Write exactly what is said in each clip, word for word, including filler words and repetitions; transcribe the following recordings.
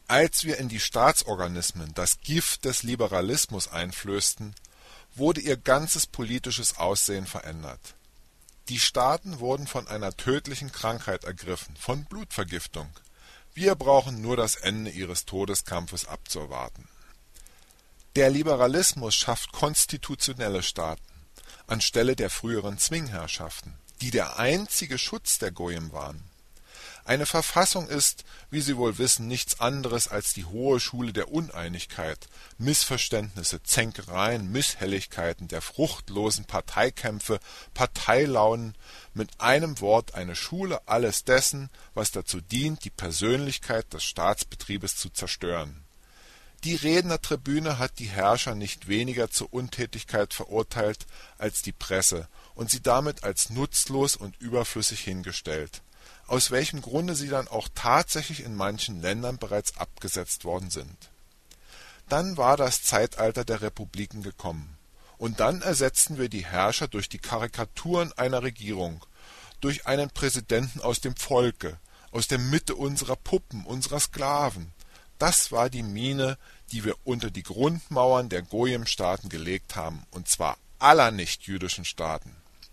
Als wir in die Staatsorganismen das Gift des Liberalismus einflößten, wurde ihr ganzes politisches Aussehen verändert. Die Staaten wurden von einer tödlichen Krankheit ergriffen, von Blutvergiftung. Wir brauchen nur das Ende ihres Todeskampfes abzuwarten. Der Liberalismus schafft konstitutionelle Staaten anstelle der früheren Zwingherrschaften, die der einzige Schutz der Goyim waren. Eine Verfassung ist, wie Sie wohl wissen, nichts anderes als die hohe Schule der Uneinigkeit, Missverständnisse, Zänkereien, Misshelligkeiten, der fruchtlosen Parteikämpfe, Parteilaunen, mit einem Wort eine Schule alles dessen, was dazu dient, die Persönlichkeit des Staatsbetriebes zu zerstören. Die Rednertribüne hat die Herrscher nicht weniger zur Untätigkeit verurteilt als die Presse und sie damit als nutzlos und überflüssig hingestellt, aus welchem Grunde sie dann auch tatsächlich in manchen Ländern bereits abgesetzt worden sind. Dann war das Zeitalter der Republiken gekommen, und dann ersetzten wir die Herrscher durch die Karikaturen einer Regierung, durch einen Präsidenten aus dem Volke, aus der Mitte unserer Puppen, unserer Sklaven. Das war die Mine, die wir unter die Grundmauern der Goyim-Staaten gelegt haben, und zwar aller nichtjüdischen Staaten.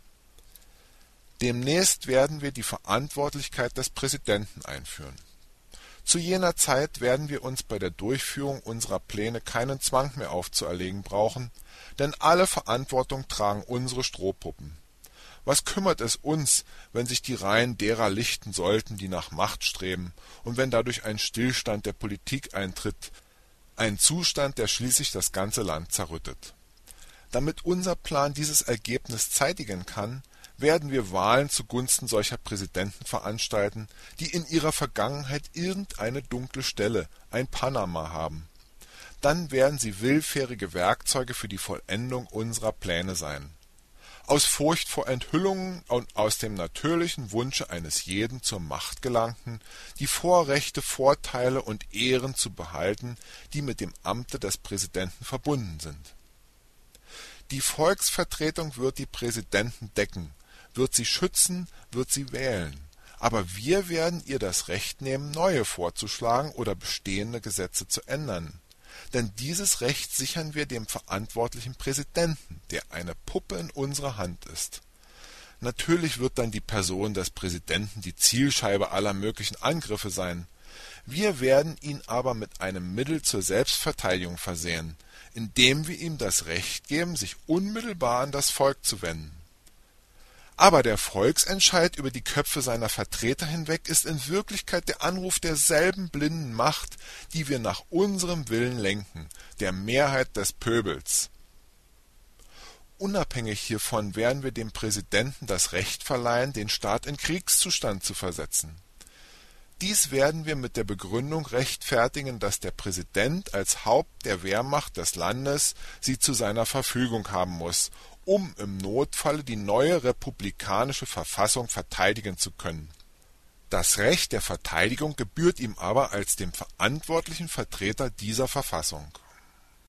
Demnächst werden wir die Verantwortlichkeit des Präsidenten einführen. Zu jener Zeit werden wir uns bei der Durchführung unserer Pläne keinen Zwang mehr aufzuerlegen brauchen, denn alle Verantwortung tragen unsere Strohpuppen. Was kümmert es uns, wenn sich die Reihen derer lichten sollten, die nach Macht streben, und wenn dadurch ein Stillstand der Politik eintritt, ein Zustand, der schließlich das ganze Land zerrüttet. Damit unser Plan dieses Ergebnis zeitigen kann, werden wir Wahlen zugunsten solcher Präsidenten veranstalten, die in ihrer Vergangenheit irgendeine dunkle Stelle, ein Panama haben. Dann werden sie willfährige Werkzeuge für die Vollendung unserer Pläne sein. Aus Furcht vor Enthüllungen und aus dem natürlichen Wunsche eines jeden zur Macht gelangten, die Vorrechte, Vorteile und Ehren zu behalten, die mit dem Amte des Präsidenten verbunden sind. Die Volksvertretung wird die Präsidenten decken, wird sie schützen, wird sie wählen. Aber wir werden ihr das Recht nehmen, neue vorzuschlagen oder bestehende Gesetze zu ändern. Denn dieses Recht sichern wir dem verantwortlichen Präsidenten, der eine Puppe in unserer Hand ist. Natürlich wird dann die Person des Präsidenten die Zielscheibe aller möglichen Angriffe sein. Wir werden ihn aber mit einem Mittel zur Selbstverteidigung versehen, indem wir ihm das Recht geben, sich unmittelbar an das Volk zu wenden. Aber der Volksentscheid über die Köpfe seiner Vertreter hinweg ist in Wirklichkeit der Anruf derselben blinden Macht, die wir nach unserem Willen lenken, der Mehrheit des Pöbels. Unabhängig hiervon werden wir dem Präsidenten das Recht verleihen, den Staat in Kriegszustand zu versetzen. Dies werden wir mit der Begründung rechtfertigen, dass der Präsident als Haupt der Wehrmacht des Landes sie zu seiner Verfügung haben muss, um im Notfalle die neue republikanische Verfassung verteidigen zu können. Das Recht der Verteidigung gebührt ihm aber als dem verantwortlichen Vertreter dieser Verfassung.